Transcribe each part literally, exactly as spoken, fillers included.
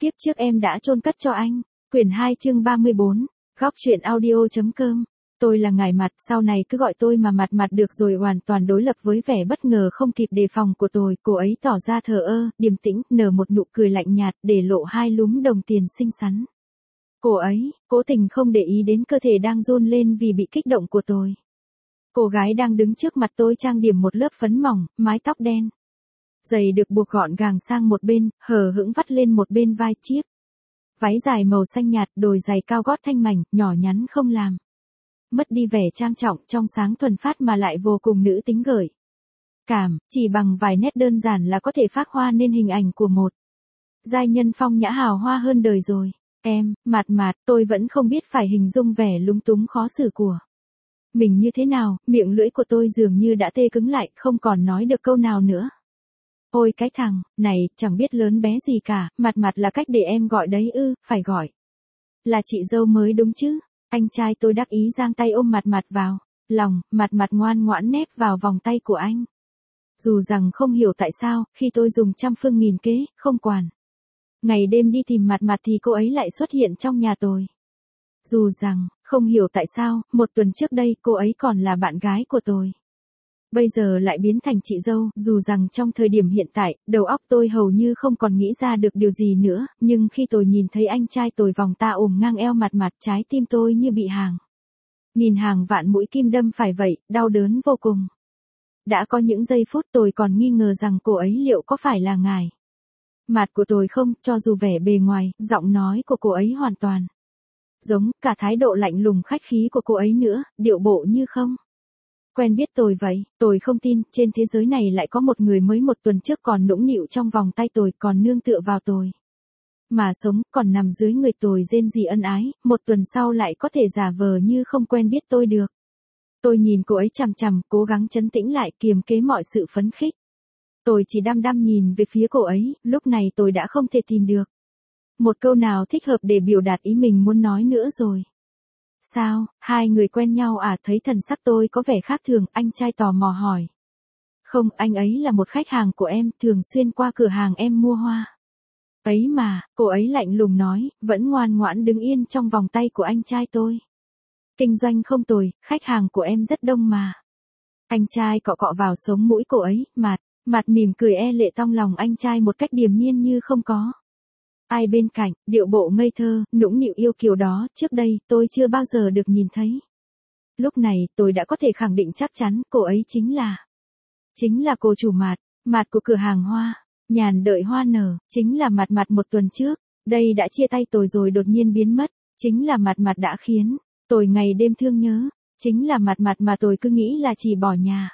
kiếp trước em đã chôn cất cho anh. Quyển hai chương ba mươi bốn, góc truyện audio.com. Tôi là Ngải Mặt, sau này cứ gọi tôi mà Mặt Mặt được rồi. Hoàn toàn đối lập với vẻ bất ngờ không kịp đề phòng của tôi, cô ấy tỏ ra thờ ơ, điềm tĩnh, nở một nụ cười lạnh nhạt, để lộ hai lúm đồng tiền xinh xắn. Cô ấy, cố tình không để ý đến cơ thể đang run lên vì bị kích động của tôi. Cô gái đang đứng trước mặt tôi trang điểm một lớp phấn mỏng, mái tóc đen. Giày được buộc gọn gàng sang một bên, hờ hững vắt lên một bên vai chiếc. Váy dài màu xanh nhạt, đồi giày cao gót thanh mảnh, nhỏ nhắn không làm mất đi vẻ trang trọng, trong sáng thuần phát mà lại vô cùng nữ tính gợi cảm, chỉ bằng vài nét đơn giản là có thể phác hoa nên hình ảnh của một giai nhân phong nhã hào hoa hơn đời rồi. Em, Mạt Mạt, tôi vẫn không biết phải hình dung vẻ lúng túng khó xử của mình như thế nào, miệng lưỡi của tôi dường như đã tê cứng lại, không còn nói được câu nào nữa. Ôi cái thằng này, chẳng biết lớn bé gì cả, Mạt Mạt là cách để em gọi đấy ư, phải gọi là chị dâu mới đúng chứ. Anh trai tôi đắc ý giang tay ôm Mạt Mạt vào lòng, Mạt Mạt ngoan ngoãn nép vào vòng tay của anh. Dù rằng không hiểu tại sao, khi tôi dùng trăm phương nghìn kế, không quản ngày đêm đi tìm Mạt Mạt thì cô ấy lại xuất hiện trong nhà tôi. Dù rằng, không hiểu tại sao, một tuần trước đây cô ấy còn là bạn gái của tôi. Bây giờ lại biến thành chị dâu, dù rằng trong thời điểm hiện tại, đầu óc tôi hầu như không còn nghĩ ra được điều gì nữa, nhưng khi tôi nhìn thấy anh trai tôi vòng ta ôm ngang eo Mạt Mạt, trái tim tôi như bị hàng nghìn hàng vạn mũi kim đâm phải vậy, đau đớn vô cùng. Đã có những giây phút tôi còn nghi ngờ rằng cô ấy liệu có phải là Ngải Mặt của tôi không, cho dù vẻ bề ngoài, giọng nói của cô ấy hoàn toàn giống, cả thái độ lạnh lùng khách khí của cô ấy nữa, điệu bộ như không quen biết tôi vậy. Tôi không tin, trên thế giới này lại có một người mới một tuần trước còn nũng nịu trong vòng tay tôi, còn nương tựa vào tôi mà sống, còn nằm dưới người tôi rên rỉ ân ái, một tuần sau lại có thể giả vờ như không quen biết tôi được. Tôi nhìn cô ấy chằm chằm, cố gắng trấn tĩnh lại, kiềm chế mọi sự phấn khích. Tôi chỉ đăm đăm nhìn về phía cô ấy, lúc này tôi đã không thể tìm được một câu nào thích hợp để biểu đạt ý mình muốn nói nữa rồi. Sao, hai người quen nhau à? Thấy thần sắc tôi có vẻ khác thường, anh trai tò mò hỏi. Không, anh ấy là một khách hàng của em, thường xuyên qua cửa hàng em mua hoa. Ấy mà, cô ấy lạnh lùng nói, vẫn ngoan ngoãn đứng yên trong vòng tay của anh trai tôi. Kinh doanh không tồi, khách hàng của em rất đông mà. Anh trai cọ cọ vào sống mũi cô ấy, Mạt, Mạt mỉm cười e lệ tong lòng anh trai một cách điềm nhiên như không có ai bên cạnh, điệu bộ ngây thơ, nũng nịu yêu kiều đó, trước đây, tôi chưa bao giờ được nhìn thấy. Lúc này, tôi đã có thể khẳng định chắc chắn, cô ấy chính là, chính là cô chủ Mạt, Mạt của cửa hàng hoa, nhàn đợi hoa nở, chính là Mạt Mạt một tuần trước, đây đã chia tay tôi rồi đột nhiên biến mất, chính là Mạt Mạt đã khiến tôi ngày đêm thương nhớ, chính là Mạt Mạt mà tôi cứ nghĩ là chỉ bỏ nhà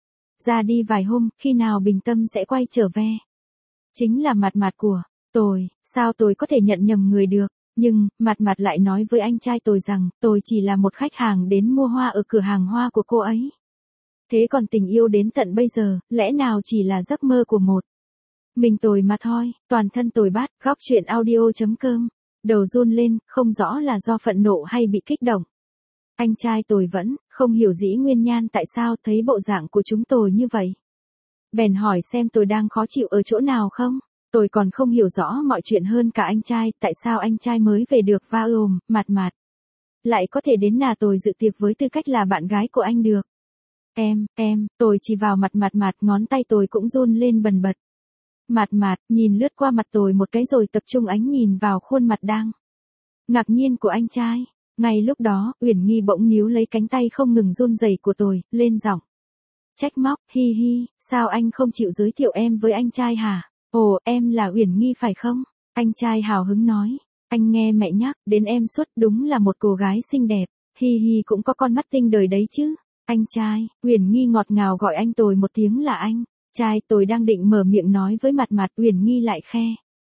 ra đi vài hôm, khi nào bình tâm sẽ quay trở về. Chính là Mạt Mạt của tôi, sao tôi có thể nhận nhầm người được, nhưng, Mạt Mạt lại nói với anh trai tôi rằng, tôi chỉ là một khách hàng đến mua hoa ở cửa hàng hoa của cô ấy. Thế còn tình yêu đến tận bây giờ, lẽ nào chỉ là giấc mơ của một mình tôi mà thôi. Toàn thân tôi bát, góc truyện audio.com, đầu run lên, không rõ là do phẫn nộ hay bị kích động. Anh trai tôi vẫn không hiểu dĩ nguyên nhan tại sao thấy bộ dạng của chúng tôi như vậy. Bèn hỏi xem tôi đang khó chịu ở chỗ nào không. Tôi còn không hiểu rõ mọi chuyện hơn cả anh trai, tại sao anh trai mới về được và ôm, Mạt Mạt lại có thể đến nhà tôi dự tiệc với tư cách là bạn gái của anh được. Em, em, tôi chỉ vào mặt Mạt Mạt, ngón tay tôi cũng run lên bần bật. Mạt Mạt nhìn lướt qua mặt tôi một cái rồi tập trung ánh nhìn vào khuôn mặt đang ngạc nhiên của anh trai. Ngay lúc đó, Uyển Nghi bỗng níu lấy cánh tay không ngừng run rẩy của tôi, lên giọng trách móc, hi hi, sao anh không chịu giới thiệu em với anh trai hả? Ồ, em là Uyển Nghi phải không? Anh trai hào hứng nói, anh nghe mẹ nhắc đến em suốt, đúng là một cô gái xinh đẹp, hi hi cũng có con mắt tinh đời đấy chứ. Anh trai, Uyển Nghi ngọt ngào gọi anh tôi một tiếng là anh. Trai, tôi đang định mở miệng nói với Mạt Mạt, Uyển Nghi lại khe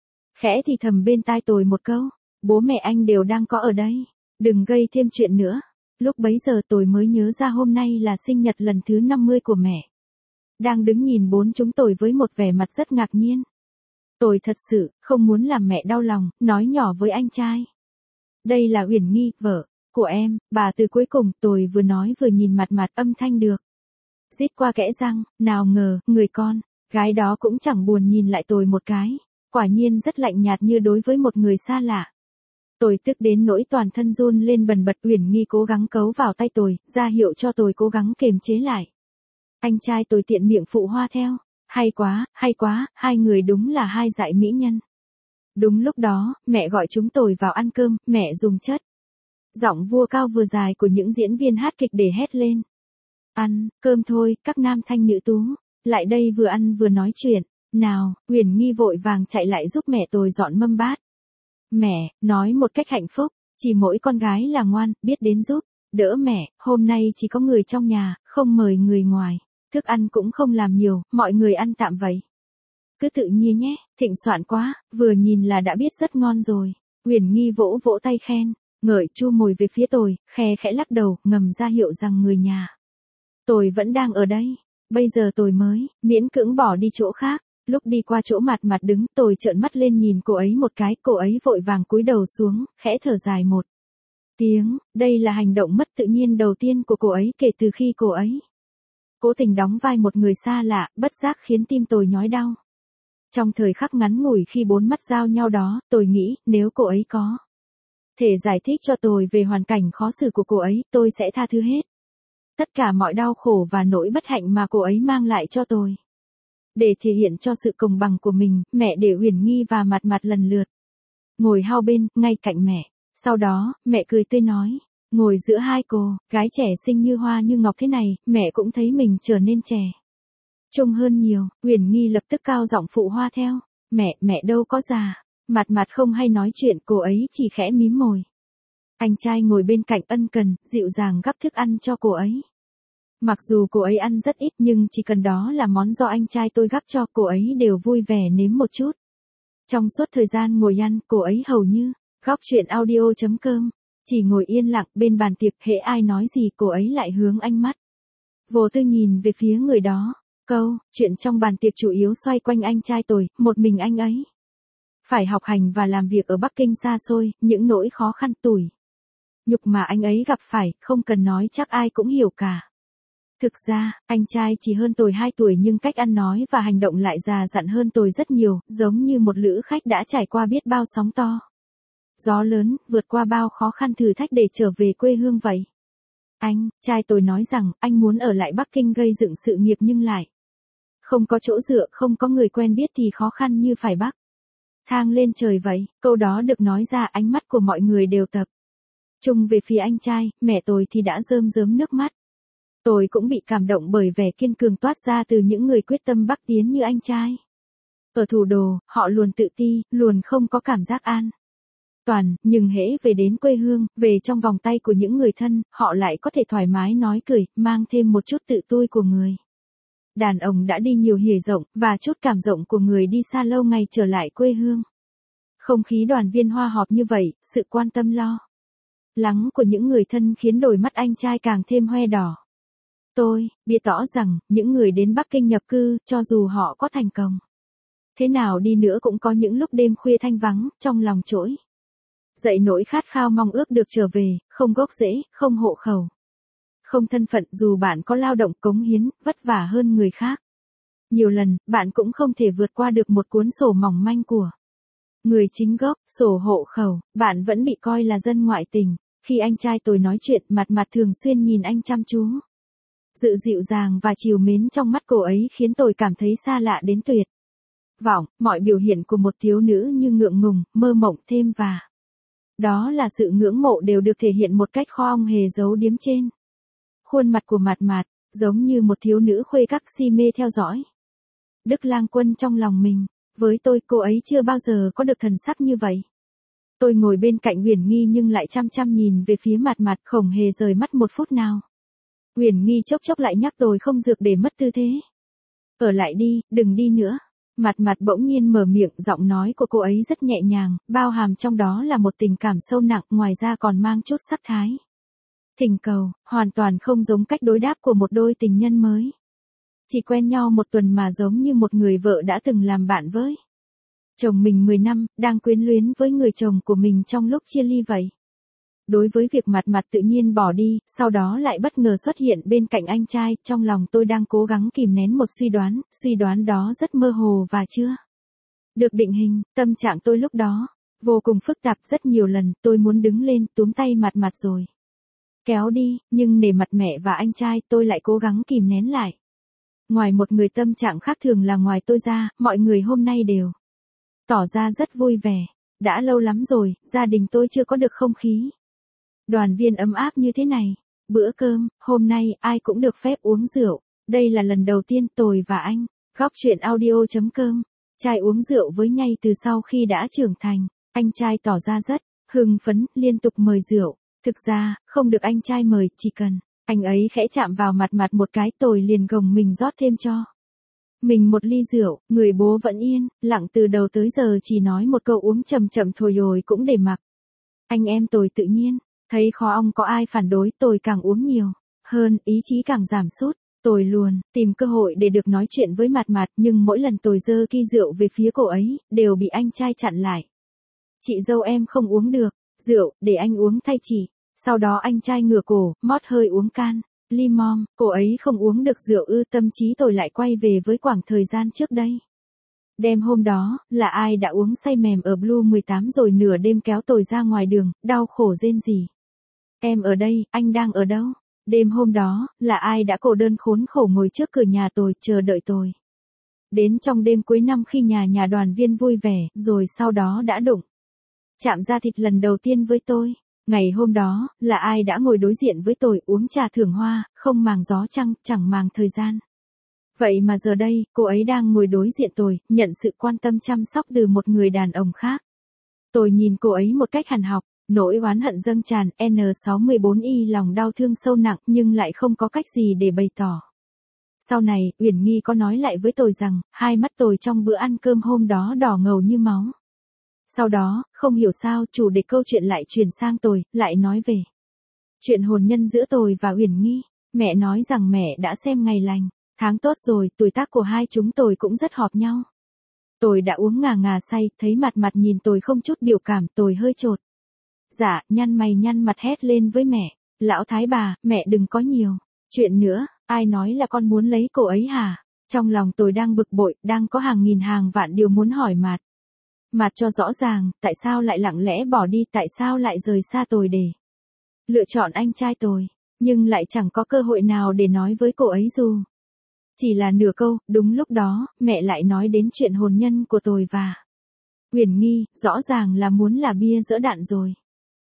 khẽ thì thầm bên tai tôi một câu, bố mẹ anh đều đang có ở đây, đừng gây thêm chuyện nữa. Lúc bấy giờ tôi mới nhớ ra hôm nay là sinh nhật lần thứ năm mươi của mẹ. Đang đứng nhìn bốn chúng tôi với một vẻ mặt rất ngạc nhiên. Tôi thật sự không muốn làm mẹ đau lòng, nói nhỏ với anh trai. Đây là Uyển Nghi, vợ của em. Bà từ cuối cùng, tôi vừa nói vừa nhìn Mạt Mạt, âm thanh được rít qua kẽ răng, nào ngờ, người con gái đó cũng chẳng buồn nhìn lại tôi một cái. quả nhiên rất lạnh nhạt như đối với một người xa lạ. Tôi tức đến nỗi toàn thân run lên bần bật. Uyển Nghi cố gắng cấu vào tay tôi, ra hiệu cho tôi cố gắng kềm chế lại. Anh trai tôi tiện miệng phụ hoa theo. Hay quá, hay quá, hai người đúng là hai dại mỹ nhân. Đúng lúc đó, mẹ gọi chúng tôi vào ăn cơm, mẹ dùng chất giọng vua cao vừa dài của những diễn viên hát kịch để hét lên. Ăn, cơm thôi, các nam thanh nữ tú, lại đây vừa ăn vừa nói chuyện. Nào, Uyển Nghi vội vàng chạy lại giúp mẹ tôi dọn mâm bát. Mẹ, nói một cách hạnh phúc, chỉ mỗi con gái là ngoan, biết đến giúp đỡ mẹ, hôm nay chỉ có người trong nhà, không mời người ngoài. Thức ăn cũng không làm nhiều, mọi người ăn tạm vậy. Cứ tự nhiên nhé, thịnh soạn quá, vừa nhìn là đã biết rất ngon rồi. Uyển Nghi vỗ vỗ tay khen, ngợi chu mồi về phía tôi, khe khẽ lắc đầu, ngầm ra hiệu rằng người nhà tôi vẫn đang ở đây. Bây giờ tôi mới miễn cưỡng bỏ đi chỗ khác. Lúc đi qua chỗ mặt mặt đứng, tôi trợn mắt lên nhìn cô ấy một cái, cô ấy vội vàng cúi đầu xuống, khẽ thở dài một tiếng. Đây là hành động mất tự nhiên đầu tiên của cô ấy kể từ khi cô ấy cố tình đóng vai một người xa lạ, bất giác khiến tim tôi nhói đau. Trong thời khắc ngắn ngủi khi bốn mắt giao nhau đó, tôi nghĩ, nếu cô ấy có thể giải thích cho tôi về hoàn cảnh khó xử của cô ấy, tôi sẽ tha thứ hết tất cả mọi đau khổ và nỗi bất hạnh mà cô ấy mang lại cho tôi. Để thể hiện cho sự công bằng của mình, mẹ để Uyển Nghi và mặt mặt lần lượt ngồi hao bên, ngay cạnh mẹ. Sau đó, mẹ cười tươi nói, ngồi giữa hai cô, gái trẻ xinh như hoa như ngọc thế này, mẹ cũng thấy mình trở nên trẻ trung hơn nhiều. Uyển Nghi lập tức cao giọng phụ hoa theo, mẹ, mẹ đâu có già. Mặt mặt không hay nói chuyện, cô ấy chỉ khẽ mím môi. Anh trai ngồi bên cạnh ân cần, dịu dàng gắp thức ăn cho cô ấy. Mặc dù cô ấy ăn rất ít nhưng chỉ cần đó là món do anh trai tôi gắp cho, cô ấy đều vui vẻ nếm một chút. Trong suốt thời gian ngồi ăn, cô ấy hầu như góc chuyện audio chấm com chỉ ngồi yên lặng bên bàn tiệc, hễ ai nói gì cô ấy lại hướng ánh mắt vô tư nhìn về phía người đó. Câu chuyện trong bàn tiệc chủ yếu xoay quanh anh trai tôi, một mình anh ấy phải học hành và làm việc ở Bắc Kinh xa xôi, những nỗi khó khăn tủi nhục mà anh ấy gặp phải, không cần nói chắc ai cũng hiểu cả. Thực ra, anh trai chỉ hơn tôi hai tuổi nhưng cách ăn nói và hành động lại già dặn hơn tôi rất nhiều, giống như một lữ khách đã trải qua biết bao sóng to gió lớn, vượt qua bao khó khăn thử thách để trở về quê hương vậy. Anh trai tôi nói rằng, anh muốn ở lại Bắc Kinh gây dựng sự nghiệp nhưng lại không có chỗ dựa, không có người quen biết thì khó khăn như phải bắc thang lên trời vậy. Câu đó được nói ra, ánh mắt của mọi người đều tập trung về phía anh trai, mẹ tôi thì đã rơm rớm nước mắt. Tôi cũng bị cảm động bởi vẻ kiên cường toát ra từ những người quyết tâm bắc tiến như anh trai. Ở thủ đô, họ luôn tự ti, luôn không có cảm giác an toàn, nhưng hễ về đến quê hương, về trong vòng tay của những người thân, họ lại có thể thoải mái nói cười, mang thêm một chút tự tui của người đàn ông đã đi nhiều hỉa rộng, và chút cảm rộng của người đi xa lâu ngày trở lại quê hương. Không khí đoàn viên hoa họp như vậy, sự quan tâm lo lắng của những người thân khiến đôi mắt anh trai càng thêm hoe đỏ. Tôi biết rõ rằng, những người đến Bắc Kinh nhập cư, cho dù họ có thành công thế nào đi nữa cũng có những lúc đêm khuya thanh vắng, trong lòng trỗi dậy nỗi khát khao mong ước được trở về, không gốc rễ, không hộ khẩu, không thân phận. Dù bạn có lao động cống hiến, vất vả hơn người khác nhiều lần, bạn cũng không thể vượt qua được một cuốn sổ mỏng manh của người chính gốc, sổ hộ khẩu, bạn vẫn bị coi là dân ngoại tình. Khi anh trai tôi nói chuyện, mặt mặt thường xuyên nhìn anh chăm chú. Sự dịu dàng và trìu mến trong mắt cô ấy khiến tôi cảm thấy xa lạ đến tuyệt vọng, mọi biểu hiện của một thiếu nữ như ngượng ngùng, mơ mộng thêm và đó là sự ngưỡng mộ đều được thể hiện một cách khó ong hề giấu điếm trên khuôn mặt của Mạt Mạt, giống như một thiếu nữ khuê các si mê theo dõi Đức Lang Quân trong lòng mình. Với tôi, cô ấy chưa bao giờ có được thần sắc như vậy. Tôi ngồi bên cạnh Uyển Nghi nhưng lại chăm chăm nhìn về phía Mạt Mạt, không hề rời mắt một phút nào. Uyển Nghi chốc chốc lại nhắc tôi không dược để mất tư thế. Ở lại đi, đừng đi nữa. Mạt Mạt bỗng nhiên mở miệng, giọng nói của cô ấy rất nhẹ nhàng, bao hàm trong đó là một tình cảm sâu nặng, ngoài ra còn mang chút sắc thái thỉnh cầu, hoàn toàn không giống cách đối đáp của một đôi tình nhân mới chỉ quen nhau một tuần mà giống như một người vợ đã từng làm bạn với chồng mình mười năm, đang quyến luyến với người chồng của mình trong lúc chia ly vậy. Đối với việc Mạt Mạt tự nhiên bỏ đi, sau đó lại bất ngờ xuất hiện bên cạnh anh trai, trong lòng tôi đang cố gắng kìm nén một suy đoán, suy đoán đó rất mơ hồ và chưa Được định hình, tâm trạng tôi lúc đó vô cùng phức tạp, rất nhiều lần tôi muốn đứng lên túm tay mặt mặt rồi kéo đi, nhưng nể mặt mẹ và anh trai tôi lại cố gắng kìm nén lại. Ngoài một người tâm trạng khác thường là ngoài tôi ra, mọi người hôm nay đều tỏ ra rất vui vẻ. Đã lâu lắm rồi, gia đình tôi chưa có được không khí đoàn viên ấm áp như thế này. Bữa cơm, hôm nay ai cũng được phép uống rượu. Đây là lần đầu tiên tôi và anh, Góc Chuyện Audio.com, trai uống rượu với nhau từ sau khi đã trưởng thành. Anh trai tỏ ra rất hưng phấn, liên tục mời rượu. Thực ra, không được anh trai mời, chỉ cần anh ấy khẽ chạm vào mặt mặt một cái tôi liền gồng mình rót thêm cho mình một ly rượu. Người bố vẫn yên, lặng từ đầu tới giờ, chỉ nói một câu uống chậm chậm thôi rồi cũng để mặc. Anh em tôi tự nhiên thấy khó ong có ai phản đối, tôi càng uống nhiều hơn, ý chí càng giảm sút. Tôi luôn tìm cơ hội để được nói chuyện với mặt mặt, nhưng mỗi lần tôi giơ ly rượu về phía cô ấy, đều bị anh trai chặn lại. Chị dâu em không uống được rượu, để anh uống thay chị. Sau đó anh trai ngửa cổ, mót hơi uống can ly mom, cô ấy không uống được rượu ư? Tâm trí tôi lại quay về với khoảng thời gian trước đây. Đêm hôm đó, là ai đã uống say mềm ở Blue mười tám rồi nửa đêm kéo tôi ra ngoài đường, đau khổ rên rỉ. Em ở đây, anh đang ở đâu? Đêm hôm đó, là ai đã cô đơn khốn khổ ngồi trước cửa nhà tôi, chờ đợi tôi. Đến trong đêm cuối năm khi nhà nhà đoàn viên vui vẻ, rồi sau đó đã đụng chạm da thịt lần đầu tiên với tôi. Ngày hôm đó, là ai đã ngồi đối diện với tôi uống trà thưởng hoa, không màng gió trăng, chẳng màng thời gian. Vậy mà giờ đây, cô ấy đang ngồi đối diện tôi, nhận sự quan tâm chăm sóc từ một người đàn ông khác. Tôi nhìn cô ấy một cách hằn học, nỗi oán hận dâng tràn, N sáu bốn Y lòng đau thương sâu nặng nhưng lại không có cách gì để bày tỏ. Sau này, Uyển Nghi có nói lại với tôi rằng, hai mắt tôi trong bữa ăn cơm hôm đó đỏ ngầu như máu. Sau đó, không hiểu sao, chủ đề câu chuyện lại chuyển sang tôi, lại nói về chuyện hôn nhân giữa tôi và Uyển Nghi. Mẹ nói rằng mẹ đã xem ngày lành tháng tốt rồi, tuổi tác của hai chúng tôi cũng rất hợp nhau. Tôi đã uống ngà ngà say, thấy mặt mặt nhìn tôi không chút biểu cảm, tôi hơi chột dạ, nhăn mày nhăn mặt hét lên với mẹ. Lão thái bà, mẹ đừng có nhiều chuyện nữa, ai nói là con muốn lấy cô ấy hả? Trong lòng tôi đang bực bội, đang có hàng nghìn hàng vạn điều muốn hỏi mặt. Mặt cho rõ ràng, tại sao lại lặng lẽ bỏ đi, tại sao lại rời xa tôi để lựa chọn anh trai tôi, nhưng lại chẳng có cơ hội nào để nói với cô ấy dù chỉ là nửa câu. Đúng lúc đó, mẹ lại nói đến chuyện hôn nhân của tôi và Uyển Nghi, rõ ràng là muốn là bia dỡ đạn rồi.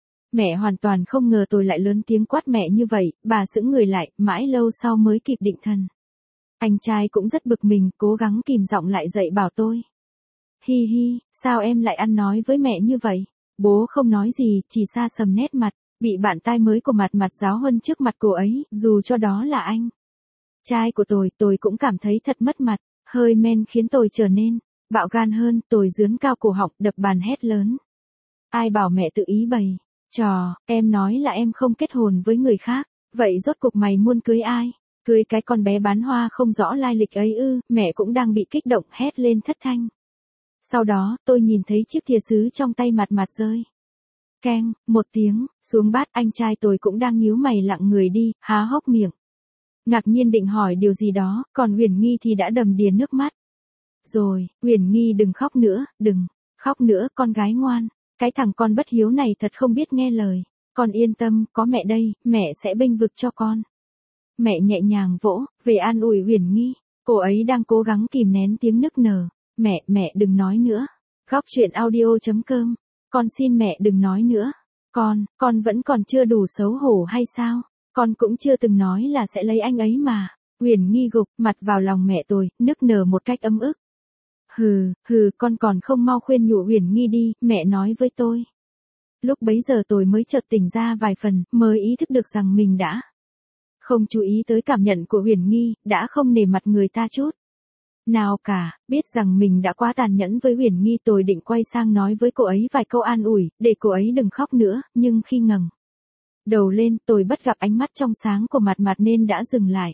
Mẹ hoàn toàn không ngờ tôi lại lớn tiếng quát mẹ như vậy, bà sững người lại, mãi lâu sau mới kịp định thần. Anh trai cũng rất bực mình, cố gắng kìm giọng lại dậy bảo tôi. Hi hi, sao em lại ăn nói với mẹ như vậy? Bố không nói gì, chỉ xa sầm nét mặt, bị bạn tai mới của mặt mặt giáo huấn trước mặt cô ấy, dù cho đó là anh trai của tôi, tôi cũng cảm thấy thật mất mặt. Hơi men khiến tôi trở nên bạo gan hơn, tôi giương cao cổ họng, đập bàn hét lớn. Ai bảo mẹ tự ý bày trò, em nói là em không kết hôn với người khác, vậy rốt cuộc mày muốn cưới ai? Cưới cái con bé bán hoa không rõ lai lịch ấy ư? Mẹ cũng đang bị kích động, hét lên thất thanh. Sau đó, tôi nhìn thấy chiếc thìa sứ trong tay mặt mặt rơi keng một tiếng xuống bát. Anh trai tôi cũng đang nhíu mày lặng người đi, há hốc miệng ngạc nhiên định hỏi điều gì đó, còn Uyển Nghi thì đã đầm đìa nước mắt. Rồi, Uyển Nghi đừng khóc nữa, đừng khóc nữa con gái ngoan, cái thằng con bất hiếu này thật không biết nghe lời. Con yên tâm, có mẹ đây, mẹ sẽ bênh vực cho con. Mẹ nhẹ nhàng vỗ về an ủi Uyển Nghi, cô ấy đang cố gắng kìm nén tiếng nức nở. Mẹ, mẹ đừng nói nữa. Góc Chuyện Audio.com, con xin mẹ đừng nói nữa. Con, con vẫn còn chưa đủ xấu hổ hay sao? Con cũng chưa từng nói là sẽ lấy anh ấy mà. Uyển Nghi gục mặt vào lòng mẹ tôi, nức nở một cách ấm ức. Hừ, hừ, con còn không mau khuyên nhủ Uyển Nghi đi, mẹ nói với tôi. Lúc bấy giờ tôi mới chợt tỉnh ra vài phần, mới ý thức được rằng mình đã không chú ý tới cảm nhận của Uyển Nghi, đã không nể mặt người ta chút nào cả. Biết rằng mình đã quá tàn nhẫn với Uyển Nghi, tôi định quay sang nói với cô ấy vài câu an ủi, để cô ấy đừng khóc nữa, nhưng khi ngẩng đầu lên, tôi bắt gặp ánh mắt trong sáng của mặt mặt nên đã dừng lại.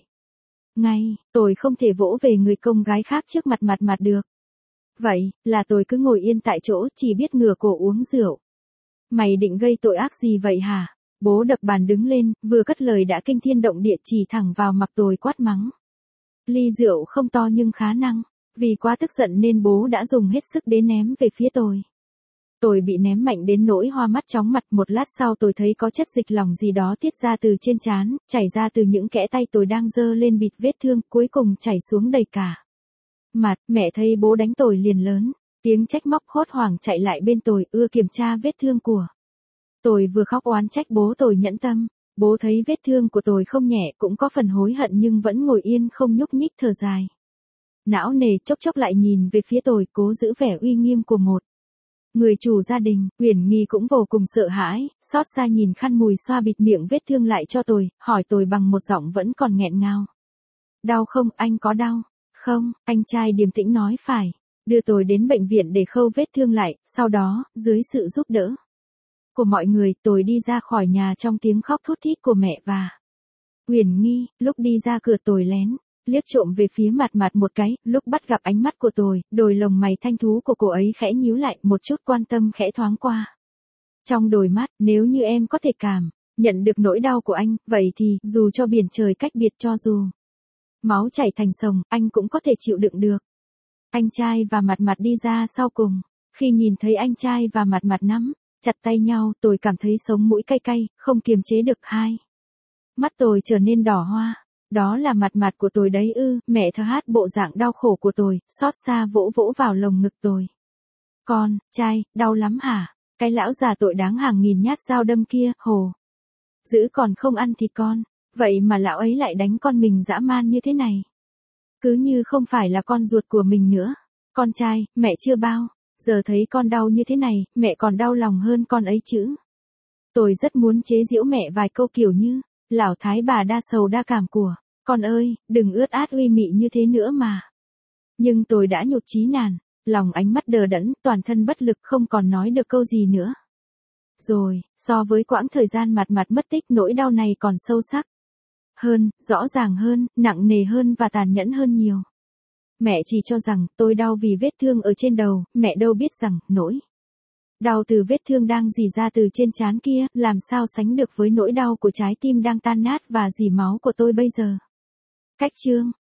Ngay, tôi không thể vỗ về người con gái khác trước mặt mặt mặt được. Vậy, là tôi cứ ngồi yên tại chỗ, chỉ biết ngửa cổ uống rượu. Mày định gây tội ác gì vậy hả? Bố đập bàn đứng lên, vừa cất lời đã kinh thiên động địa, chỉ thẳng vào mặt tôi quát mắng. Ly rượu không to nhưng khá năng. Vì quá tức giận nên bố đã dùng hết sức để ném về phía tôi. Tôi bị ném mạnh đến nỗi hoa mắt chóng mặt, một lát sau tôi thấy có chất dịch lỏng gì đó tiết ra từ trên trán, chảy ra từ những kẽ tay tôi đang giơ lên bịt vết thương, cuối cùng chảy xuống đầy cả mặt. Mẹ thấy bố đánh tôi liền lớn tiếng trách móc, hốt hoảng chạy lại bên tôi, ưa kiểm tra vết thương của tôi, vừa khóc oán trách bố tôi nhẫn tâm. Bố thấy vết thương của tôi không nhẹ, cũng có phần hối hận nhưng vẫn ngồi yên không nhúc nhích, thở dài não nề, chốc chốc lại nhìn về phía tôi, cố giữ vẻ uy nghiêm của một người chủ gia đình. Uyển Nghi cũng vô cùng sợ hãi, xót xa nhìn khăn mùi xoa bịt miệng vết thương lại cho tôi, hỏi tôi bằng một giọng vẫn còn nghẹn ngào. Đau không, anh có đau không? Anh trai điềm tĩnh nói phải. Đưa tôi đến bệnh viện để khâu vết thương lại, sau đó, dưới sự giúp đỡ của mọi người, tôi đi ra khỏi nhà trong tiếng khóc thút thít của mẹ và Uyển Nghi. Lúc đi ra cửa tôi lén liếc trộm về phía mặt mặt một cái, lúc bắt gặp ánh mắt của tôi, đôi lồng mày thanh thú của cô ấy khẽ nhíu lại, một chút quan tâm khẽ thoáng qua trong đôi mắt. Nếu như em có thể cảm nhận được nỗi đau của anh, vậy thì, dù cho biển trời cách biệt, cho dù máu chảy thành sông, anh cũng có thể chịu đựng được. Anh trai và mặt mặt đi ra sau cùng. Khi nhìn thấy anh trai và mặt mặt nắm chặt tay nhau, tôi cảm thấy sống mũi cay cay, không kiềm chế được, hai mắt tôi trở nên đỏ hoa. Đó là mặt mặt của tôi đấy ư? Mẹ thơ hát bộ dạng đau khổ của tôi, xót xa vỗ vỗ vào lồng ngực tôi. Con trai, đau lắm hả? Cái lão già tội đáng hàng nghìn nhát dao đâm kia, hồ dữ còn không ăn thịt con, vậy mà lão ấy lại đánh con mình dã man như thế này. Cứ như không phải là con ruột của mình nữa. Con trai, mẹ chưa bao giờ thấy con đau như thế này, mẹ còn đau lòng hơn con ấy chứ. Tôi rất muốn chế giễu mẹ vài câu kiểu như, lão thái bà đa sầu đa cảm của con ơi, đừng ướt át uy mị như thế nữa mà. Nhưng tôi đã nhụt chí nản, lòng ánh mắt đờ đẫn, toàn thân bất lực, không còn nói được câu gì nữa. Rồi, so với quãng thời gian mặt mặt mất tích, nỗi đau này còn sâu sắc hơn, rõ ràng hơn, nặng nề hơn và tàn nhẫn hơn nhiều. Mẹ chỉ cho rằng tôi đau vì vết thương ở trên đầu, mẹ đâu biết rằng nỗi đau từ vết thương đang rỉ ra từ trên trán kia, làm sao sánh được với nỗi đau của trái tim đang tan nát và rỉ máu của tôi bây giờ. Cách chương